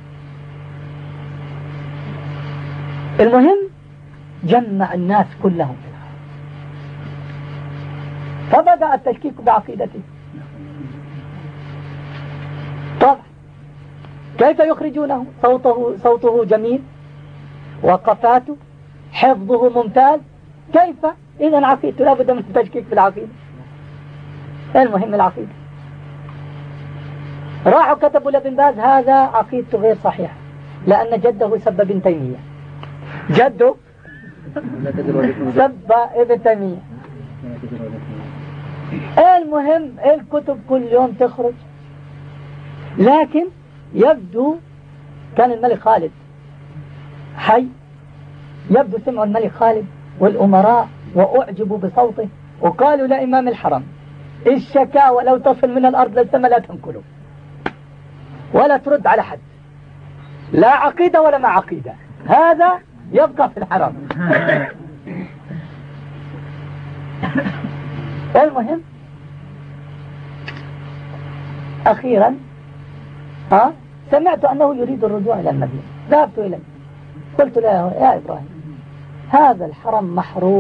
المهم جمع الناس كلهم في الحرم، فبدأ التشكيك بعقيدته. طبعا كيف يخرجونه؟ صوته جميل، وقفاته، حفظه ممتاز، كيف؟ إذن عقيدته لابد من التشكيك في العقيدة. المهم العقيدة. راحوا كتبوا لابن باز هذا عقيدته غير صحيحة، لأن جده سب ابن تيمية، جده سب ابن تيمية. المهم الكتب كل يوم تخرج، لكن يبدو كان الملك خالد حي، يبدو سمعوا الملك خالد والأمراء وأعجبوا بصوته، وقالوا لإمام الحرم الشكاوى لو تصل من الأرض للسماء لا تنقله ولا ترد على حد، لا عقيدة ولا ما عقيدة، هذا يبقى في الحرم. المهم أخيرا سمعت أنه يريد الرجوع إلى المدينة، ذهبت إليه قلت له يا إبراهيم هذا الحرم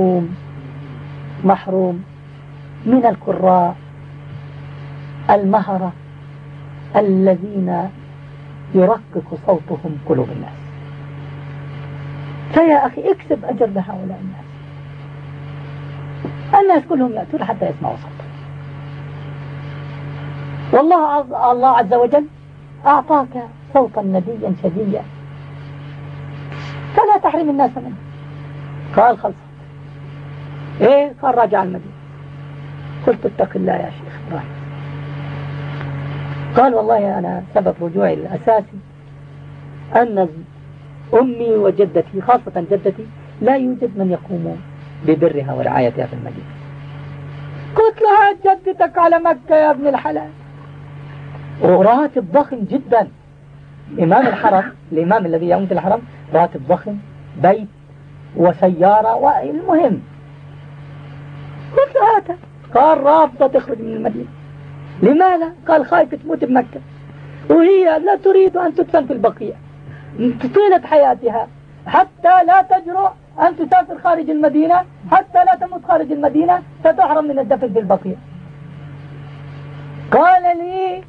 محروم من القراء المهرة الذين يرقق صوتهم قلوب الناس، فيا أخي اكسب أجر لهؤلاء الناس كلهم يأتون حتى يسمعوا صوتهم. والله الله عز وجل أعطاك صوتا نديا شديا فلا تحرم الناس منه. قال خلص. ايه؟ قال راجع المدينة. قلت اتق الله يا شيخ إبراهيم. قال والله أنا سبب رجوعي الأساسي أن أمي وجدتي خاصة جدتي لا يوجد من يقوم ببرها ورعايتها في المدينة. قلت لها جدتك على مكة يا ابن الحلال، وراتب ضخم جدا. إمام الحرم، الإمام الذي يقوم في الحرم راتب ضخم، بيت وسيارة، والمهم. قلت هاتها. قال رافضة تخرج من المدينة. لماذا؟ قال خايفة تموت بمكة، وهي لا تريد أن تدفن في البقيع طيلة حياتها، حتى لا تجرؤ أن تسافر خارج المدينة، حتى لا تموت خارج المدينة فتحرم من الدفن في البقيع. قال لي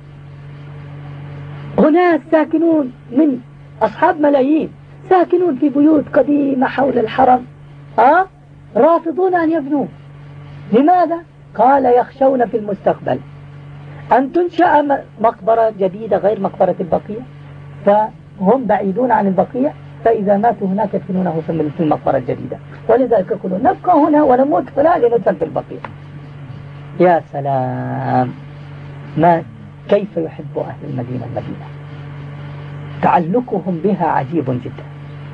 هناك ساكنون من أصحاب ملايين ساكنون في بيوت قديمة حول الحرم رافضون أن يبنوا. لماذا؟ قال يخشون في المستقبل أن تنشأ مقبرة جديدة غير مقبرة البقيع، فهم بعيدون عن البقيع، فإذا ماتوا هناك يدفنونه في المقبرة الجديدة، ولذلك يقولون نبقى هنا ونموت فلا لندفن في البقيع. يا سلام، ما كيف يحب أهل المدينة المدينة، تعلقهم بها عجيب جدا.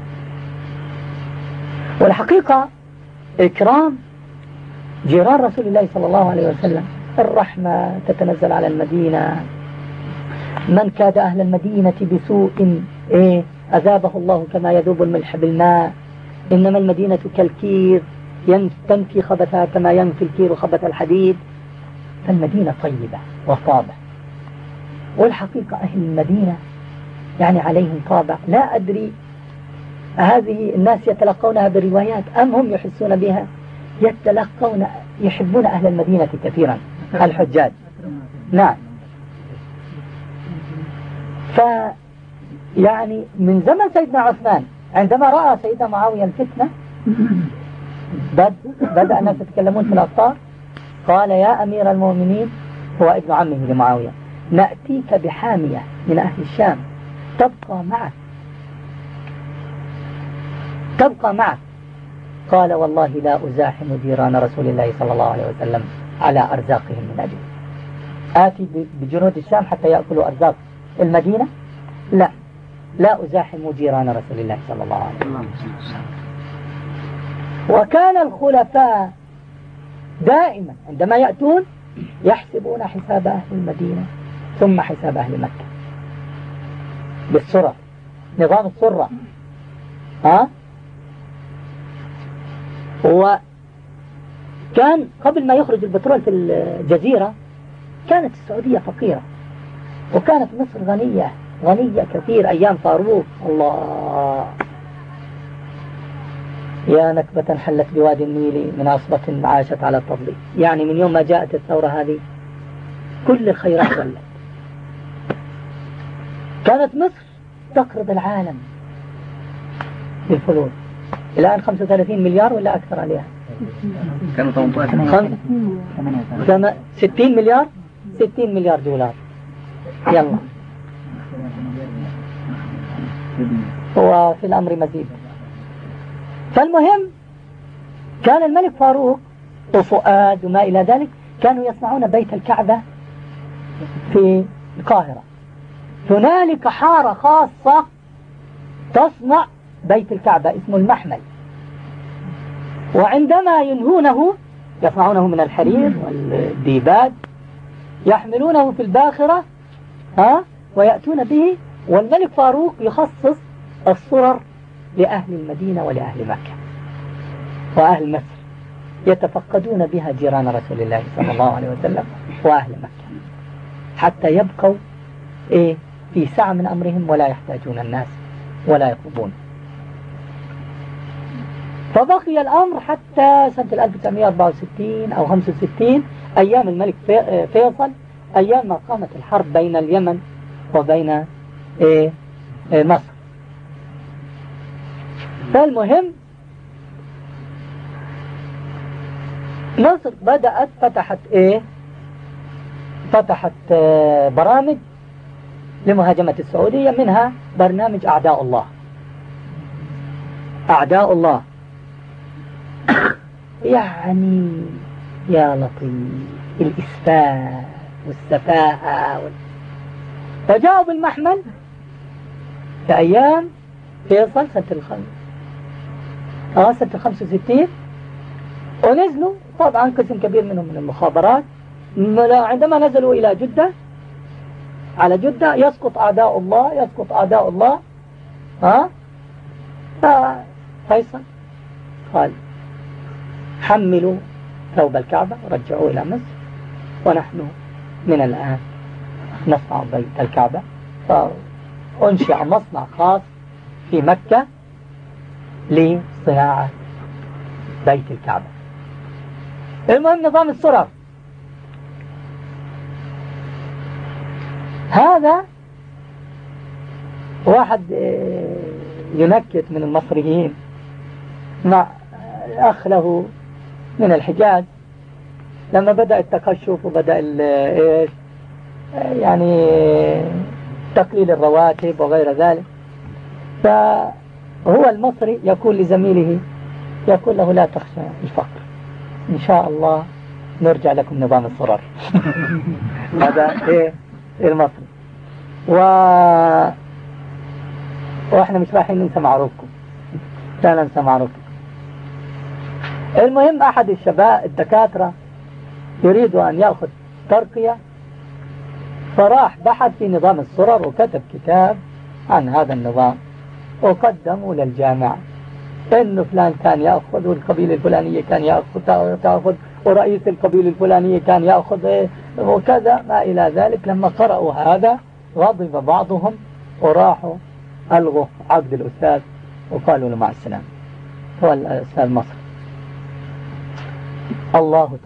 والحقيقة إكرام جيران رسول الله صلى الله عليه وسلم، الرحمة تتنزل على المدينة. من كاد أهل المدينة بسوء أذابه الله كما يذوب الملح بالماء. إنما المدينة كالكير تنفي خبثها كما ينفي الكير خبث الحديد. فالمدينة طيبة وطابع. والحقيقة أهل المدينة يعني عليهم طابع لا أدري هذه الناس يتلقونها بالروايات أم هم يحسون بها. يتلقون، يحبون أهل المدينة كثيرا الحجاج. نعم. يعني من زمن سيدنا عثمان عندما رأى سيدنا معاوية الفتنة بدأ الناس يتكلمون في الأبطار. قال يا أمير المؤمنين، هو ابن عمه لمعاوية، نأتيك بحامية من أهل الشام تبقى معك. قال والله لا أزاحم جيران رسول الله صلى الله عليه وسلم على أرزاقهم من أجل. آتي بجنود الشام حتى يأكلوا أرزاق المدينة؟ لا أزاحم جيران رسول الله صلى الله عليه وسلم. وكان الخلفاء دائما عندما يأتون يحسبون حساب أهل المدينة ثم حساب أهل مكة بالسرعة، نظام السرة. وكان قبل ما يخرج البترول في الجزيرة كانت السعودية فقيرة، وكانت مصر غنية كثير أيام فاروق. الله، يا نكبة حلت بوادي النيل من عصبة عاشت على التضليل. يعني من يوم ما جاءت الثورة هذه كل الخيرات ولت. كانت مصر تقرض العالم بالفلوس، الآن 35 مليار ولا أكثر عليها. كانوا 60 مليار 60 مليار دولار. يلا، وفي الأمر مزيد. فالمهم كان الملك فاروق وفؤاد وما إلى ذلك كانوا يصنعون بيت الكعبة في القاهرة. هنالك حارة خاصة تصنع بيت الكعبة اسمه المحمل، وعندما ينهونه يصنعونه من الحرير والديباج، يحملونه في الباخرة ويأتون به. والملك فاروق يخصص الصرر لأهل المدينة ولأهل مكة وأهل مصر، يتفقدون بها جيران رسول الله صلى الله عليه وسلم وأهل مكة حتى يبقوا في سعة من أمرهم ولا يحتاجون الناس ولا يطلبون. فبقي الأمر حتى سنة 1964 أو 65 أيام الملك فيصل، أيام ما قامت الحرب بين اليمن وبين مصر. فالمهم مصر بدأت فتحت برامج لمهاجمة السعودية، منها برنامج أعداء الله. أعداء الله يعني يا لطيف الإسفاف والسفاهة فجاءوا بالمحمل في أيام فيصل سنة 65 ونزلوا طبعا قسم كبير منهم من المخابرات عندما نزلوا إلى جدة على جدة يسقط أعداء الله فيصل قال حملوا ثوب الكعبة ورجعوه إلى مصر ونحن من الآن نصنع بيت الكعبة. فأنشئ مصنع خاص في مكة لصناعة بيت الكعبة. المهم نظام السرر هذا واحد ينكت من المصريين مع أخ له من الحجاز لما بدأ التقشف وبدأ يعني تقليل الرواتب وغير ذلك. فهو المصري يقول لزميله يقول له لا تخشى الفقر إن شاء الله نرجع لكم نظام السرر. هذا المصري وإحنا مش رايحين ننسى معروفكم لا ننسى معروفكم. المهم أحد الشباب الدكاترة يريد أن يأخذ ترقية فراح بحث في نظام السرر وكتب كتاب عن هذا النظام وقدمه للجامعة إنه فلان كان يأخذ والقبيلة الفلانية كان تأخذ ورئيس القبيلة الفلانية كان يأخذ وكذا ما إلى ذلك. لما قرأوا هذا غضب بعضهم وراحوا ألغوا عقد الأستاذ وقالوا له مع السلامة. هو الأستاذ مصر الله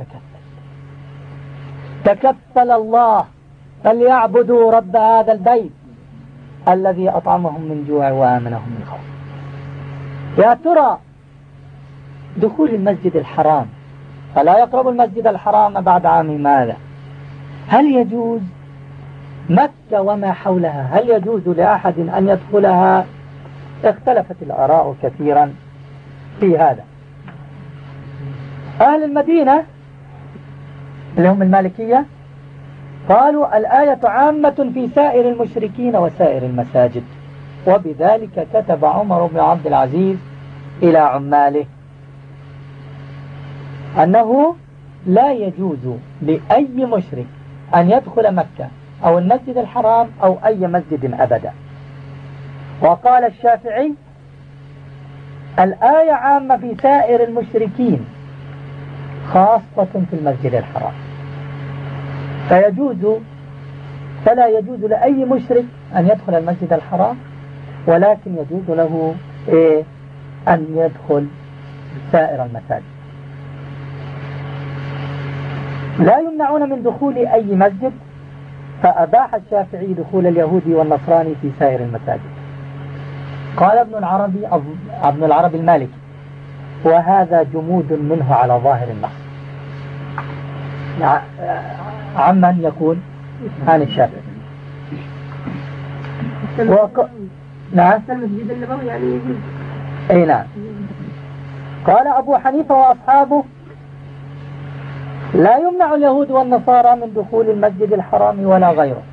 تكفل الله فليعبدوا رب هذا البيت الذي أطعمهم من جوع وآمنهم من خوف. يا ترى دخول المسجد الحرام فلا يقرب المسجد الحرام بعد عام ماذا؟ هل يجوز مكة وما حولها هل يجوز لأحد أن يدخلها؟ اختلفت الآراء كثيرا في هذا. أهل المدينة اللي هم المالكية قالوا الآية عامة في سائر المشركين وسائر المساجد وبذلك كتب عمر بن عبد العزيز إلى عماله أنه لا يجوز لأي مشرك أن يدخل مكة أو المسجد الحرام أو أي مسجد أبدا. وقال الشافعي الآية عامة في سائر المشركين خاصة في المسجد الحرام فلا يجوز لأي مشرك أن يدخل المسجد الحرام ولكن يجوز له أن يدخل سائر المساجد. لا يمنعون من دخول أي مسجد فأباح الشافعي دخول اليهودي والنصراني في سائر المساجد. قال ابن العربي المالكي وهذا جمود منه على ظاهر النص. عمن يقول عن الشافعي نعم المسجد النبوي يعني يجوز. اي نعم. قال أبو حنيفة وأصحابه لا يمنع اليهود والنصارى من دخول المسجد الحرام ولا غيره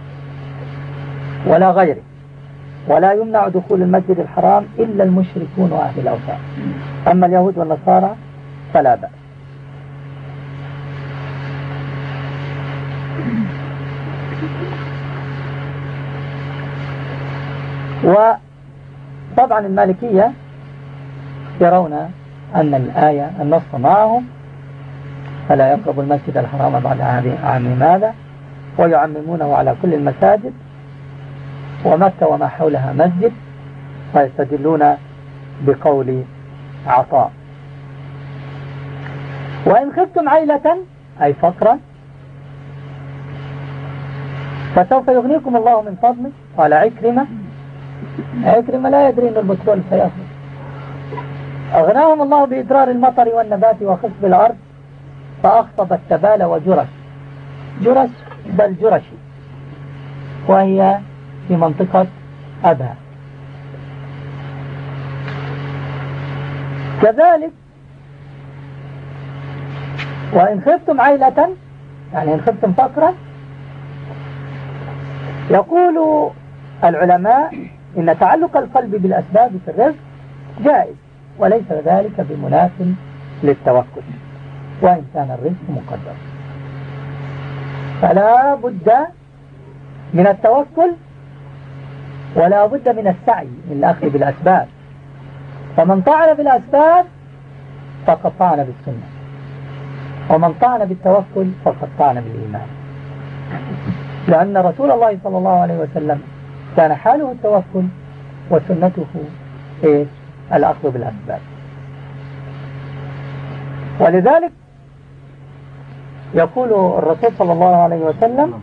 ولا يمنع دخول المسجد الحرام إلا المشركون وأهل الأوثان أما اليهود والنصارى فلا بأس. وطبعا المالكية يرون أن الآية النص معهم فلا يقرب المسجد الحرام بعد عام ماذا ويعممونه على كل المساجد ومكة وما حولها مسجد فيستدلون بقول عطاء وإن خفتم عيلة أي فقرا فسوف يغنيكم الله من فضله. قال عكرمة لا يدري أن البترول سيخرج. أغناهم الله بإدرار المطر والنبات وخصب الأرض فأخصب التبال جرش بل جرشي وهي في منطقة أبها. كذلك وإن خفتم عيلة، يعني إن خفتم فقرا، يقول العلماء إن تعلق القلب بالأسباب في الرزق جائز، وليس ذلك بمناف للتوكل وإن كان الرزق مقدر. فلا بد من التوكل ولا بد من السعي من الأخذ بالأسباب. فمن طعن بالأسباب فقد طعن بالسنة، ومن طعن بالتوكل فقد طعن بالإيمان، لأن رسول الله صلى الله عليه وسلم كان حاله التوكل وسنته إيه؟ الأخذ بالأسباب. ولذلك يقول الرسول صلى الله عليه وسلم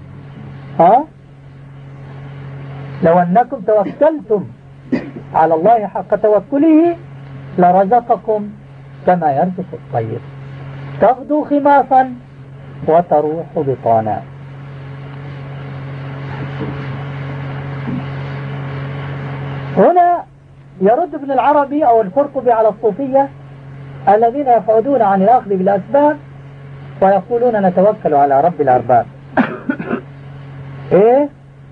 لو أنكم توكلتم على الله حق توكله لرزقكم كما يرزق الطير تغدو خماصا وتروح بطانا. هنا يرد ابن العربي أو القرطبي على الصوفية الذين يفعدون عن الأخذ بالأسباب ويقولون نتوكل على رب الأرباب. إيه؟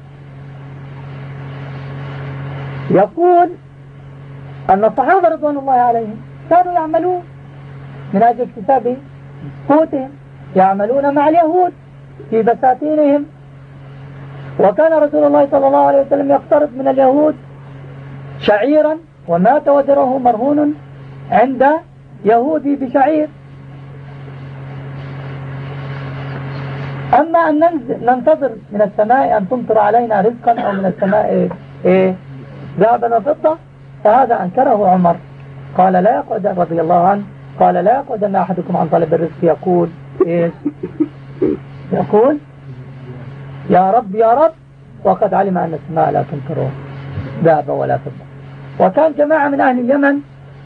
يقول أن الصحابة رضوان الله عليهم كانوا يعملون من أجل اكتساب قوتهم، يعملون مع اليهود في بساتينهم، وكان رسول الله صلى الله عليه وسلم يقترض من اليهود شعيرا ومات ودره مرهون عند يهودي بشعير. أما أن ننتظر من السماء أن تمطر علينا رزقا أو من السماء ذهبا وفضة فهذا أنكره عمر، قال لا يقعد رضي الله عنه، قال لا يقعد أن أحدكم عن طلب الرزق يقول يقول يا رب يا رب، وقد علم أن السماء لا تمطر ذهب ولا فضة. وكان جماعة من أهل اليمن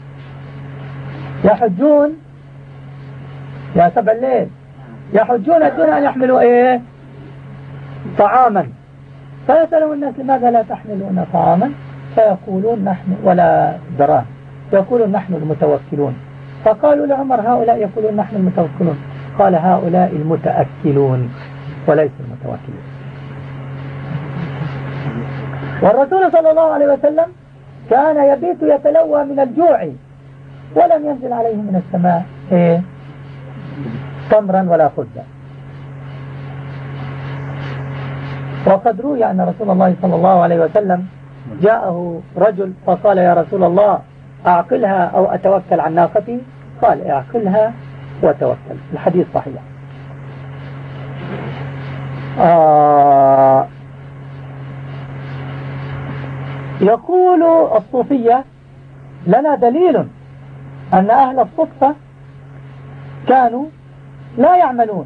يحجون يا سبع الليل يحجون دون أن يحملوا طعاما، فيسألون الناس لماذا لا تحملون طعاما؟ فيقولون نحن ولا دراهم، يقولون نحن المتوكلون. فقالوا لعمر هؤلاء يقولون نحن المتوكلون، قال هؤلاء المتأكلون وليس المتوكلون. والرسول صلى الله عليه وسلم كان يبيت يتلوى من الجوع ولم ينزل عليه من السماء تمرا ولا خبزا. وقد روي أن رسول الله صلى الله عليه وسلم جاءه رجل فقال يا رسول الله أعقلها أو أتوكل عن ناقتي؟ قال اعقلها وتوكل. الحديث صحيح. يقول الصوفية لنا دليل أن أهل الصدفة كانوا لا يعملون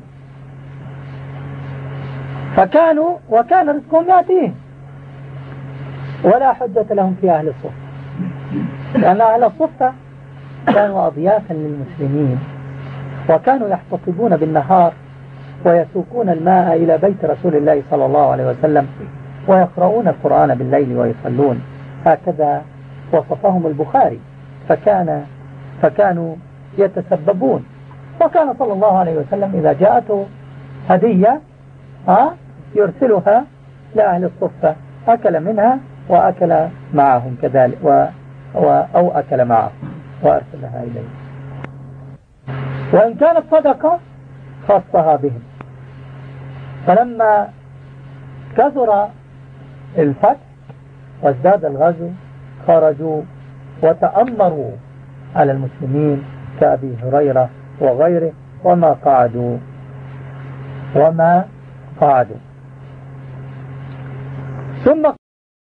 وكان رزقهم يأتيهم ولا حجة لهم في أهل الصدفة، لأن أهل الصدفة كانوا أضيافا للمسلمين وكانوا يحتطبون بالنهار ويسوقون الماء إلى بيت رسول الله صلى الله عليه وسلم ويقرؤون القرآن بالليل ويصلون. هكذا وصفهم البخاري، فكانوا يتسببون. وكان صلى الله عليه وسلم إذا جاءته هدية يرسلها لأهل الصفة، أكل منها وأكل معهم كذلك أو أكل معهم وأرسلها إليه. وإن كانت صدقة خاصها بهم. فلما كثر الفتح وازداد الغزو خرجوا وتأمروا على المسلمين كأبي هريرة وغيره وما قعدوا ثم